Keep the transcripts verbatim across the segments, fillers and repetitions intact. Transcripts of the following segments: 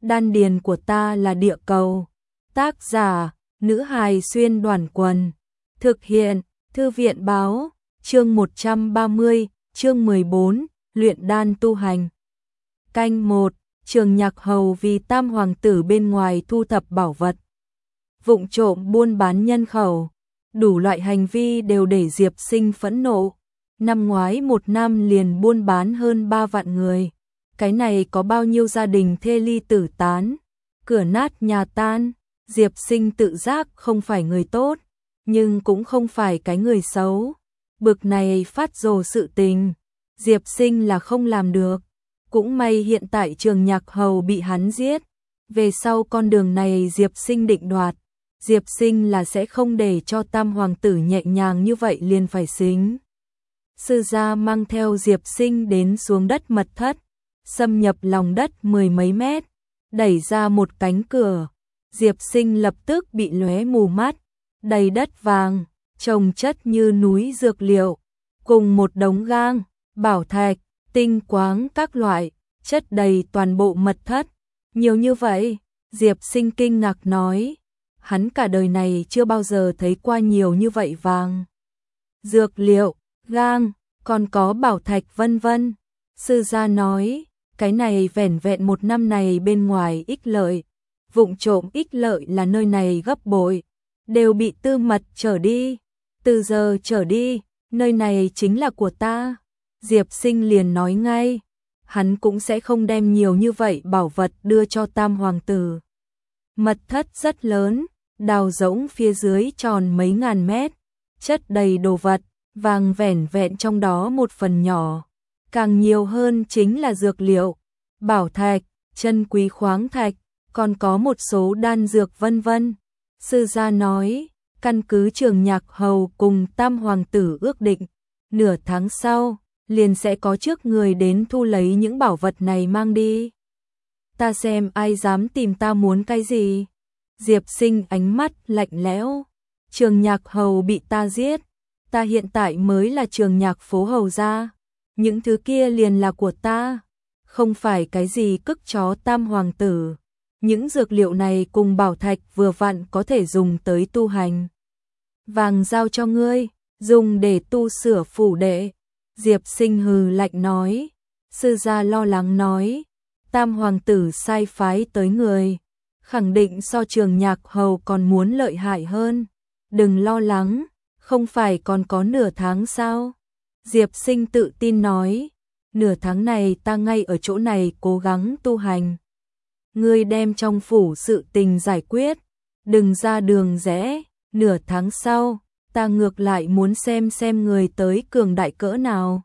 đan điền của ta là địa cầu. Tác giả, nữ hài xuyên đoàn quần. Thực hiện, thư viện báo, chương một trăm ba mươi, chương mười bốn, luyện đan tu hành. Canh một, Trường Nhạc Hầu vì tam hoàng tử bên ngoài thu thập bảo vật, vụng trộm buôn bán nhân khẩu, đủ loại hành vi đều để Diệp Sinh phẫn nộ. Năm ngoái một năm liền buôn bán hơn ba vạn người. Cái này có bao nhiêu gia đình thê ly tử tán, cửa nát nhà tan. Diệp Sinh tự giác không phải người tốt, nhưng cũng không phải cái người xấu. Bực này phát rồ sự tình, Diệp Sinh là không làm được. Cũng may hiện tại Trường Nhạc Hầu bị hắn giết. Về sau con đường này Diệp Sinh định đoạt. Diệp Sinh là sẽ không để cho tam hoàng tử nhẹ nhàng như vậy liền phải xính. Sư gia mang theo Diệp Sinh đến xuống đất mật thất, xâm nhập lòng đất mười mấy mét, đẩy ra một cánh cửa. Diệp Sinh lập tức bị lóe mù mắt, đầy đất vàng, chồng chất như núi dược liệu, cùng một đống gang, bảo thạch, tinh quáng các loại, chất đầy toàn bộ mật thất. Nhiều như vậy, Diệp Sinh kinh ngạc nói, hắn cả đời này chưa bao giờ thấy qua nhiều như vậy vàng, dược liệu, gang, còn có bảo thạch vân vân. Sư gia nói, cái này vẻn vẹn một năm này bên ngoài ích lợi, vụng trộm ích lợi là nơi này gấp bội, đều bị Tư Mật trở đi. Từ giờ trở đi, nơi này chính là của ta. Diệp Sinh liền nói ngay, hắn cũng sẽ không đem nhiều như vậy bảo vật đưa cho tam hoàng tử. Mật thất rất lớn, đào rỗng phía dưới tròn mấy ngàn mét, chất đầy đồ vật, vàng vẻn vẹn trong đó một phần nhỏ. Càng nhiều hơn chính là dược liệu, bảo thạch, chân quý khoáng thạch, còn có một số đan dược vân vân. Sư gia nói, căn cứ Trường Nhạc Hầu cùng tam hoàng tử ước định, nửa tháng sau, liền sẽ có trước người đến thu lấy những bảo vật này mang đi. Ta xem ai dám tìm ta muốn cái gì. Diệp Sinh ánh mắt lạnh lẽo. Trường Nhạc Hầu bị ta giết, ta hiện tại mới là Trường Nhạc phố hầu gia, những thứ kia liền là của ta, không phải cái gì cức chó tam hoàng tử. Những dược liệu này cùng bảo thạch vừa vặn có thể dùng tới tu hành. Vàng giao cho ngươi, dùng để tu sửa phủ đệ. Diệp Sinh hừ lạnh nói. Sư gia lo lắng nói, tam hoàng tử sai phái tới người, khẳng định so Trường Nhạc Hầu còn muốn lợi hại hơn. Đừng lo lắng, không phải còn có nửa tháng sao? Diệp Sinh tự tin nói, nửa tháng này ta ngay ở chỗ này cố gắng tu hành. Ngươi đem trong phủ sự tình giải quyết, đừng ra đường rẽ. Nửa tháng sau, ta ngược lại muốn xem xem người tới cường đại cỡ nào.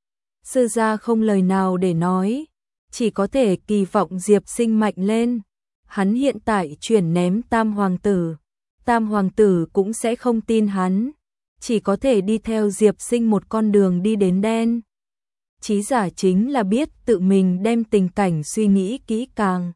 Sư gia không lời nào để nói, chỉ có thể kỳ vọng Diệp Sinh mạnh lên. Hắn hiện tại chuyển ném tam hoàng tử, tam hoàng tử cũng sẽ không tin hắn, chỉ có thể đi theo Diệp Sinh một con đường đi đến đen. Chí giả chính là biết tự mình đem tình cảnh suy nghĩ kỹ càng.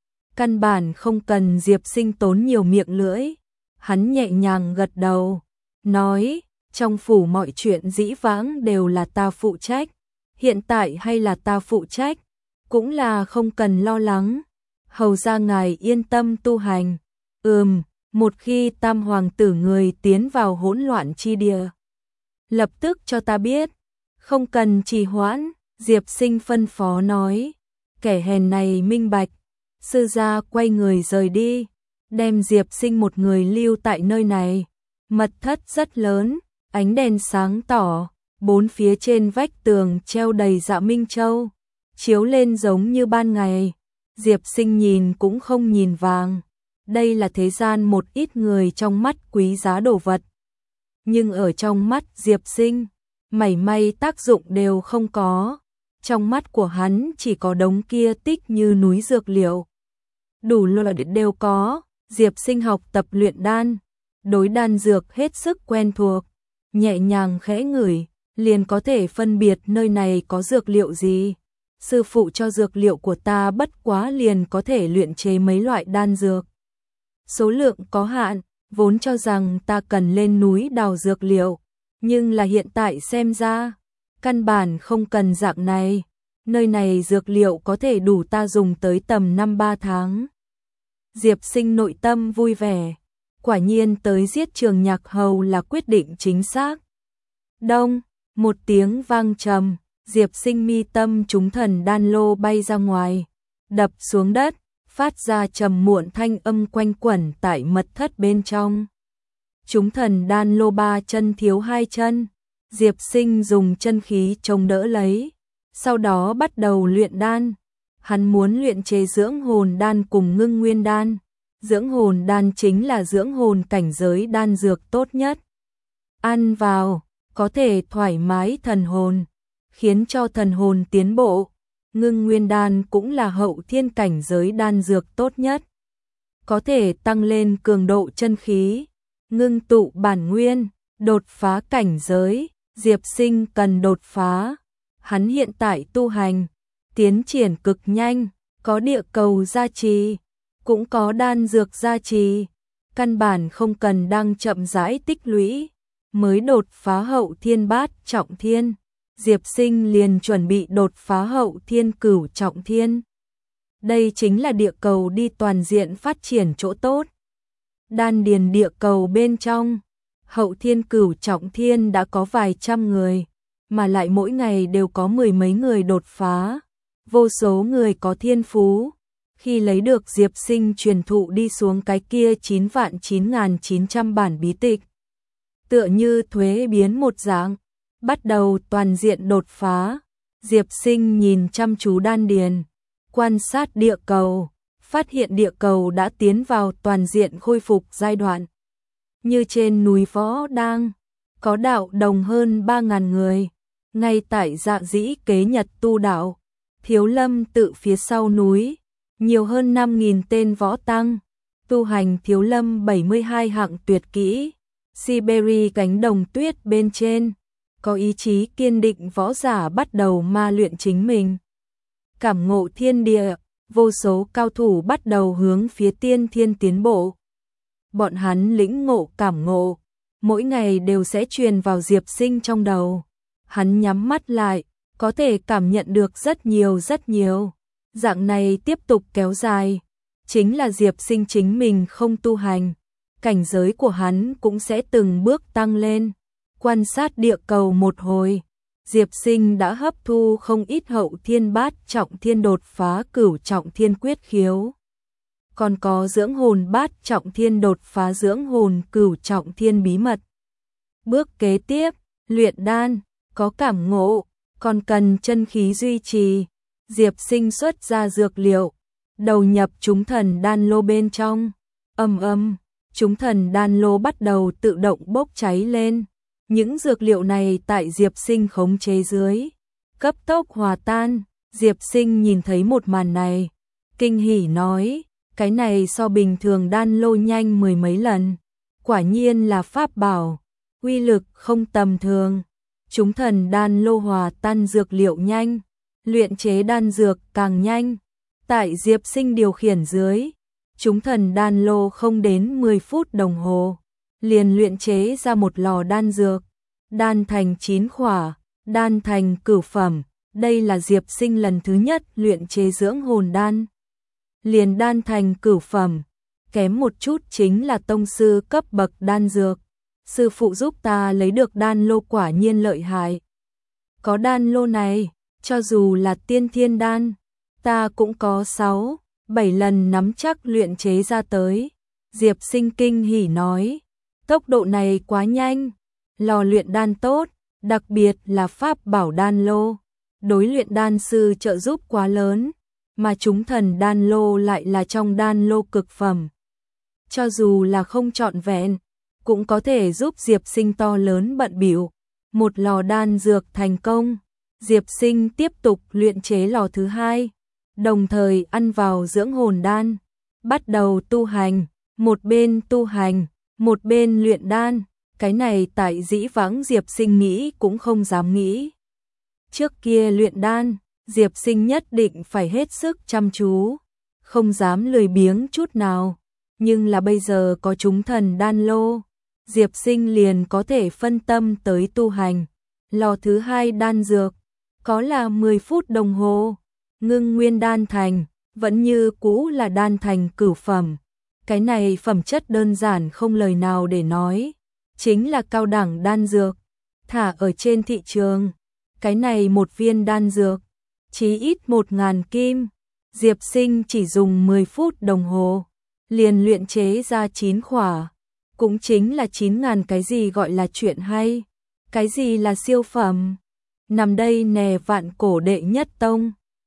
Căn bản không cần Diệp Sinh tốn nhiều miệng lưỡi. Hắn nhẹ nhàng gật đầu, nói, trong phủ mọi chuyện dĩ vãng đều là ta phụ trách, hiện tại hay là ta phụ trách, cũng là không cần lo lắng. Hầu gia ngài yên tâm tu hành. Ừm, một khi tam hoàng tử người tiến vào hỗn loạn chi địa, lập tức cho ta biết, không cần trì hoãn. Diệp Sinh phân phó nói, kẻ hèn này minh bạch. Sư gia quay người rời đi, đem Diệp Sinh một người lưu tại nơi này. Mật thất rất lớn, ánh đèn sáng tỏ, bốn phía trên vách tường treo đầy dạ minh châu, chiếu lên giống như ban ngày. Diệp Sinh nhìn cũng không nhìn vàng, đây là thế gian một ít người trong mắt quý giá đồ vật. Nhưng ở trong mắt Diệp Sinh, mảy may tác dụng đều không có. Trong mắt của hắn chỉ có đống kia tích như núi dược liệu, đủ loại đều có. Diệp Sinh học tập luyện đan, đối đan dược hết sức quen thuộc, nhẹ nhàng khẽ ngửi, liền có thể phân biệt nơi này có dược liệu gì. Sư phụ cho dược liệu của ta bất quá liền có thể luyện chế mấy loại đan dược. Số lượng có hạn, vốn cho rằng ta cần lên núi đào dược liệu, nhưng là hiện tại xem ra, căn bản không cần dạng này. nơi này dược liệu có thể đủ ta dùng tới tầm năm ba tháng. Diệp Sinh nội tâm vui vẻ, quả nhiên tới giết Trường Nhạc Hầu là quyết định chính xác. Đông, một tiếng vang trầm, Diệp Sinh mi tâm chúng thần đan lô bay ra ngoài, đập xuống đất, phát ra trầm muộn thanh âm quanh quẩn tại mật thất bên trong. Chúng thần đan lô ba chân thiếu hai chân, Diệp Sinh dùng chân khí chống đỡ lấy, sau đó bắt đầu luyện đan. Hắn muốn luyện chế dưỡng hồn đan cùng ngưng nguyên đan. Dưỡng hồn đan chính là dưỡng hồn cảnh giới đan dược tốt nhất. Ăn vào, có thể thoải mái thần hồn, khiến cho thần hồn tiến bộ. Ngưng nguyên đan cũng là hậu thiên cảnh giới đan dược tốt nhất. Có thể tăng lên cường độ chân khí, ngưng tụ bản nguyên, đột phá cảnh giới. Diệp Sinh cần đột phá. Hắn hiện tại tu hành, tiến triển cực nhanh, có địa cầu gia trì, cũng có đan dược gia trì, căn bản không cần đang chậm rãi tích lũy, mới đột phá hậu thiên bát trọng thiên. Diệp Sinh liền chuẩn bị đột phá hậu thiên cửu trọng thiên. Đây chính là địa cầu đi toàn diện phát triển chỗ tốt. Đan điền địa cầu bên trong, hậu thiên cửu trọng thiên đã có vài trăm người, mà lại mỗi ngày đều có mười mấy người đột phá. Vô số người có thiên phú, khi lấy được Diệp Sinh truyền thụ đi xuống cái kia chín vạn chín nghìn chín trăm bản bí tịch. Tựa như thuế biến một dạng, bắt đầu toàn diện đột phá. Diệp Sinh nhìn chăm chú đan điền, quan sát địa cầu, phát hiện địa cầu đã tiến vào toàn diện khôi phục giai đoạn. Như trên núi Võ Đang, có đạo đồng hơn ba nghìn người, ngay tại Dạ Dĩ Kế Nhật tu đạo. Thiếu Lâm tự phía sau núi, nhiều hơn năm nghìn tên võ tăng, tu hành Thiếu Lâm bảy mươi hai hạng tuyệt kỹ. Siberia cánh đồng tuyết bên trên, có ý chí kiên định võ giả bắt đầu ma luyện chính mình. Cảm ngộ thiên địa, vô số cao thủ bắt đầu hướng phía tiên thiên tiến bộ. Bọn hắn lĩnh ngộ cảm ngộ, mỗi ngày đều sẽ truyền vào Diệp Sinh trong đầu. Hắn nhắm mắt lại, có thể cảm nhận được rất nhiều rất nhiều. Dạng này tiếp tục kéo dài, chính là Diệp Sinh chính mình không tu hành, cảnh giới của hắn cũng sẽ từng bước tăng lên. Quan sát địa cầu một hồi, Diệp Sinh đã hấp thu không ít hậu thiên bát trọng thiên đột phá cửu trọng thiên quyết khiếu. Còn có dưỡng hồn bát trọng thiên đột phá dưỡng hồn cửu trọng thiên bí mật. Bước kế tiếp, luyện đan, có cảm ngộ, còn cần chân khí duy trì. Diệp Sinh xuất ra dược liệu, đầu nhập chúng thần đan lô bên trong. Ầm ầm, chúng thần đan lô bắt đầu tự động bốc cháy lên. Những dược liệu này tại Diệp Sinh khống chế dưới, cấp tốc hòa tan. Diệp Sinh nhìn thấy một màn này, kinh hỉ nói, cái này so bình thường đan lô nhanh mười mấy lần. Quả nhiên là pháp bảo, uy lực không tầm thường. Chúng thần đan lô hòa tan dược liệu nhanh, luyện chế đan dược càng nhanh. Tại Diệp Sinh điều khiển dưới, chúng thần đan lô không đến mười phút đồng hồ, liền luyện chế ra một lò đan dược. Đan thành chín khỏa, đan thành cửu phẩm. Đây là Diệp Sinh lần thứ nhất luyện chế dưỡng hồn đan. Liền đan thành cửu phẩm, kém một chút chính là tông sư cấp bậc đan dược. Sư phụ giúp ta lấy được đan lô quả nhiên lợi hại. Có đan lô này, cho dù là tiên thiên đan, ta cũng có sáu, bảy lần nắm chắc luyện chế ra tới. Diệp Sinh kinh hỉ nói, tốc độ này quá nhanh, lò luyện đan tốt, đặc biệt là pháp bảo đan lô. Đối luyện đan sư trợ giúp quá lớn, mà chúng thần đan lô lại là trong đan lô cực phẩm. Cho dù là không trọn vẹn, cũng có thể giúp Diệp Sinh to lớn bận bịu. Một lò đan dược thành công, Diệp Sinh tiếp tục luyện chế lò thứ hai, đồng thời ăn vào dưỡng hồn đan, bắt đầu tu hành. Một bên tu hành, một bên luyện đan, cái này tại dĩ vãng Diệp Sinh nghĩ cũng không dám nghĩ. Trước kia luyện đan, Diệp Sinh nhất định phải hết sức chăm chú, không dám lười biếng chút nào. Nhưng là bây giờ có chúng thần đan lô, Diệp Sinh liền có thể phân tâm tới tu hành. Lò thứ hai đan dược, có là mười phút đồng hồ. Ngưng nguyên đan thành, vẫn như cũ là đan thành cửu phẩm. Cái này phẩm chất đơn giản không lời nào để nói, chính là cao đẳng đan dược, thả ở trên thị trường. Cái này một viên đan dược, chí ít một ngàn kim, Diệp Sinh chỉ dùng mười phút đồng hồ, liền luyện chế ra chín khỏa, cũng chính là chín ngàn. Cái gì gọi là chuyện hay, cái gì là siêu phẩm, nằm đây nè vạn cổ đệ nhất tông.